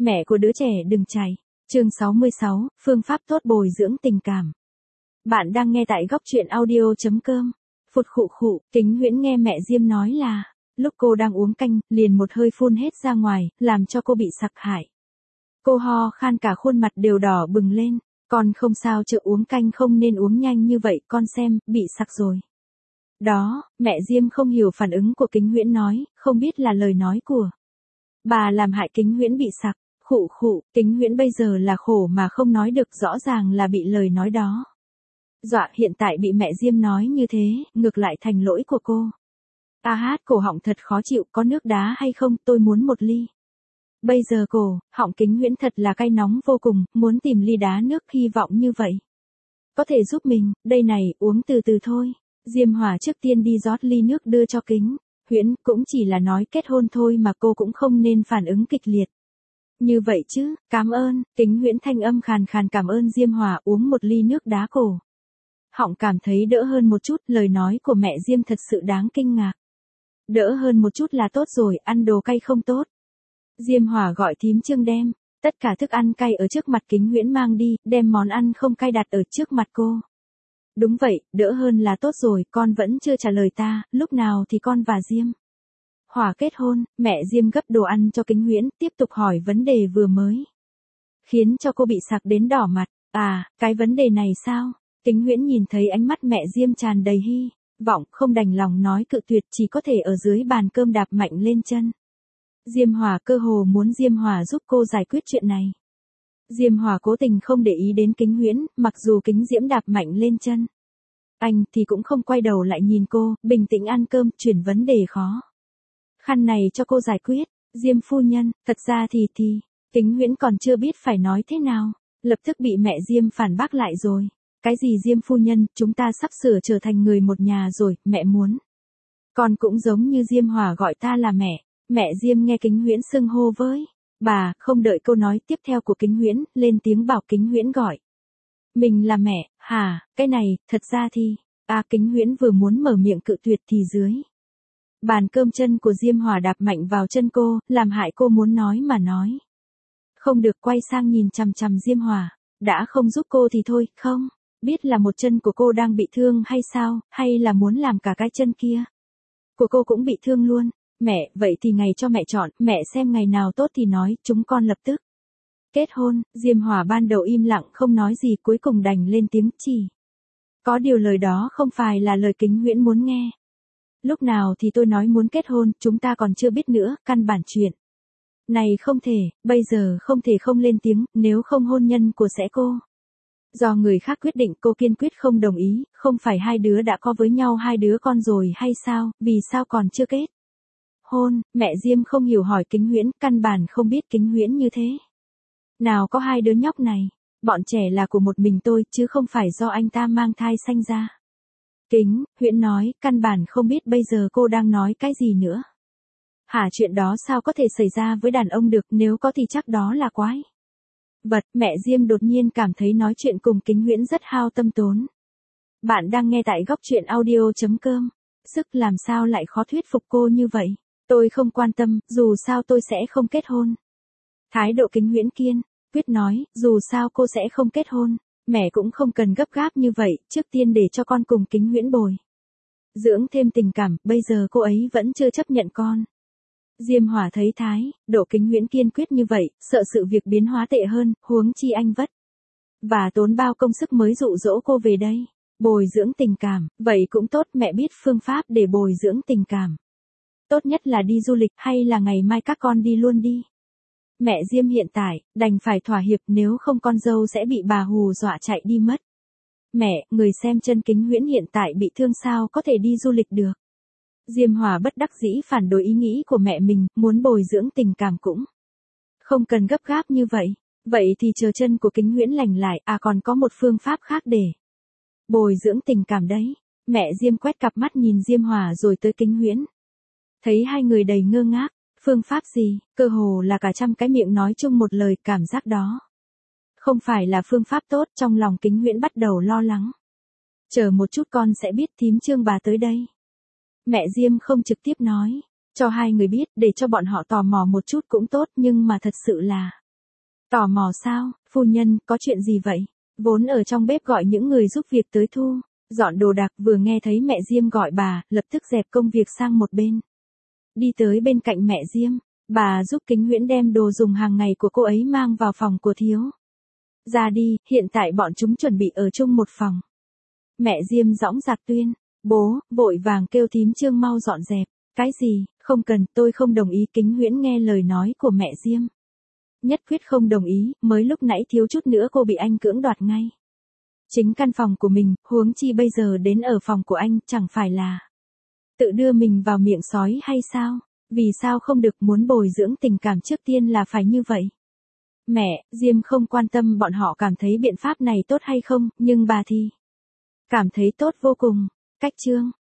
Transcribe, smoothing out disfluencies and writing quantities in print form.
Mẹ của đứa trẻ đừng chạy. Chương 66, phương pháp tốt bồi dưỡng tình cảm. Bạn đang nghe tại góc truyện audio.com. Phụt khụ khụ, Kính Huyễn nghe mẹ Diêm nói là, lúc cô đang uống canh, liền một hơi phun hết ra ngoài, làm cho cô bị sặc hại. Cô ho khan cả khuôn mặt đều đỏ bừng lên, con không sao chứ uống canh không nên uống nhanh như vậy, con xem, bị sặc rồi. Đó, mẹ Diêm không hiểu phản ứng của Kính Huyễn nói, không biết là lời nói của bà làm hại Kính Huyễn bị sặc. Khụ khụ, Kính Huyễn bây giờ là khổ mà không nói được, rõ ràng là bị lời nói đó dọa, hiện tại bị mẹ Diêm nói như thế, ngược lại thành lỗi của cô. A hát, cổ họng thật khó chịu, có nước đá hay không, tôi muốn một ly. Bây giờ cổ họng Kính Huyễn thật là cay nóng vô cùng, muốn tìm ly đá nước, hy vọng như vậy có thể giúp mình, đây này, uống từ từ thôi. Diêm Hòa trước tiên đi rót ly nước đưa cho Kính Huyễn, cũng chỉ là nói kết hôn thôi mà cô cũng không nên phản ứng kịch liệt như vậy chứ. Cảm ơn. Kính Huyễn thanh âm khàn khàn cảm ơn Diêm Hòa, uống một ly nước đá, cổ họng cảm thấy đỡ hơn một chút, lời nói của mẹ Diêm thật sự đáng kinh ngạc. Đỡ hơn một chút là tốt rồi, ăn đồ cay không tốt. Diêm Hòa gọi thím Trương đem tất cả thức ăn cay ở trước mặt Kính Huyễn mang đi, đem món ăn không cay đặt ở trước mặt cô. Đúng vậy, đỡ hơn là tốt rồi, con vẫn chưa trả lời ta, lúc nào thì con và Diêm Hòa kết hôn. Mẹ Diêm gấp đồ ăn cho Kính Huyễn, tiếp tục hỏi vấn đề vừa mới khiến cho cô bị sặc đến đỏ mặt. À, cái vấn đề này sao? Kính Huyễn nhìn thấy ánh mắt mẹ Diêm tràn đầy hy vọng, không đành lòng nói cự tuyệt, chỉ có thể ở dưới bàn cơm đạp mạnh lên chân Diêm Hòa, cơ hồ muốn Diêm Hòa giúp cô giải quyết chuyện này. Diêm Hòa cố tình không để ý đến Kính Huyễn, mặc dù Kính Diễm đạp mạnh lên chân anh thì cũng không quay đầu lại nhìn cô, bình tĩnh ăn cơm, chuyển vấn đề khó khăn này cho cô giải quyết. Diêm phu nhân, thật ra thì Kính Huyễn còn chưa biết phải nói thế nào, lập tức bị mẹ Diêm phản bác lại rồi. Cái gì Diêm phu nhân, chúng ta sắp sửa trở thành người một nhà rồi, mẹ muốn con cũng giống như Diêm Hòa gọi ta là mẹ. Mẹ Diêm nghe Kính Huyễn xưng hô với bà, không đợi câu nói tiếp theo của Kính Huyễn, lên tiếng bảo Kính Huyễn gọi mình là mẹ. Hả, cái này, thật ra thì Kính Huyễn vừa muốn mở miệng cự tuyệt thì dưới bàn cơm chân của Diêm Hòa đạp mạnh vào chân cô, làm hại cô muốn nói mà nói không được, quay sang nhìn chằm chằm Diêm Hòa. Đã không giúp cô thì thôi, không biết là một chân của cô đang bị thương hay sao, hay là muốn làm cả cái chân kia của cô cũng bị thương luôn. Mẹ, vậy thì ngày cho mẹ chọn, mẹ xem ngày nào tốt thì nói, chúng con lập tức kết hôn. Diêm Hòa ban đầu im lặng không nói gì, cuối cùng đành lên tiếng, chỉ có điều lời đó không phải là lời Kính Huyễn muốn nghe. Lúc nào thì tôi nói muốn kết hôn, chúng ta còn chưa biết nữa, căn bản chuyện này không thể, bây giờ không thể không lên tiếng, nếu không hôn nhân của sẽ cô do người khác quyết định. Cô kiên quyết không đồng ý, không phải hai đứa đã có với nhau 2 đứa con rồi hay sao, vì sao còn chưa kết hôn? Mẹ Diêm không hiểu hỏi Kính Huyễn, căn bản không biết Kính Huyễn như thế nào có 2 đứa nhóc này, bọn trẻ là của một mình tôi, chứ không phải do anh ta mang thai sanh ra. Kính Huyễn nói, căn bản không biết bây giờ cô đang nói cái gì nữa. Hả, chuyện đó sao có thể xảy ra với đàn ông được, nếu có thì chắc đó là quái vật. Mẹ Diêm đột nhiên cảm thấy nói chuyện cùng Kính Huyễn rất hao tâm tốn. Bạn đang nghe tại góc truyện audio.com. Sức làm sao lại khó thuyết phục cô như vậy. Tôi không quan tâm, dù sao tôi sẽ không kết hôn. Thái độ Kính Huyễn kiên quyết nói, dù sao cô sẽ không kết hôn. Mẹ cũng không cần gấp gáp như vậy, trước tiên để cho con cùng Kính Huyễn bồi dưỡng thêm tình cảm, bây giờ cô ấy vẫn chưa chấp nhận con. Diêm Hòa thấy thái độ Kính Huyễn kiên quyết như vậy, sợ sự việc biến hóa tệ hơn, huống chi anh vất và tốn bao công sức mới dụ dỗ cô về đây bồi dưỡng tình cảm. Vậy cũng tốt, mẹ biết phương pháp để bồi dưỡng tình cảm. Tốt nhất là đi du lịch, hay là ngày mai các con đi luôn đi. Mẹ Diêm hiện tại đành phải thỏa hiệp, nếu không con dâu sẽ bị bà hù dọa chạy đi mất. Mẹ, người xem chân Kính Huyễn hiện tại bị thương, sao có thể đi du lịch được. Diêm Hòa bất đắc dĩ phản đối ý nghĩ của mẹ mình, muốn bồi dưỡng tình cảm cũng không cần gấp gáp như vậy. Vậy thì chờ chân của Kính Huyễn lành lại, còn có một phương pháp khác để bồi dưỡng tình cảm đấy. Mẹ Diêm quét cặp mắt nhìn Diêm Hòa rồi tới Kính Huyễn. Thấy hai người đầy ngơ ngác, phương pháp gì, cơ hồ là cả trăm cái miệng nói chung một lời, cảm giác đó không phải là phương pháp tốt. Trong lòng Kính Huyễn bắt đầu lo lắng. Chờ một chút, con sẽ biết, thím Trương bà tới đây. Mẹ Diêm không trực tiếp nói cho hai người biết, để cho bọn họ tò mò một chút cũng tốt, nhưng mà thật sự là Tò mò sao, phu nhân, có chuyện gì vậy? Vốn ở trong bếp gọi những người giúp việc tới thu dọn đồ đạc, vừa nghe thấy mẹ Diêm gọi bà, lập tức dẹp công việc sang một bên. Đi tới bên cạnh mẹ Diêm, bà giúp Kính Huyễn đem đồ dùng hàng ngày của cô ấy mang vào phòng của thiếu gia đi, hiện tại bọn chúng chuẩn bị ở chung một phòng. Mẹ Diêm dõng dạc tuyên, bố, vội vàng kêu thím Trương mau dọn dẹp. Cái gì, không cần, tôi không đồng ý. Kính Huyễn nghe lời nói của mẹ Diêm, nhất quyết không đồng ý, mới lúc nãy thiếu chút nữa cô bị anh cưỡng đoạt ngay. Chính căn phòng của mình, huống chi bây giờ đến ở phòng của anh, chẳng phải là tự đưa mình vào miệng sói hay sao? Vì sao không được, muốn bồi dưỡng tình cảm trước tiên là phải như vậy? Mẹ, Diêm không quan tâm bọn họ cảm thấy biện pháp này tốt hay không, nhưng bà thì cảm thấy tốt vô cùng. Cách chương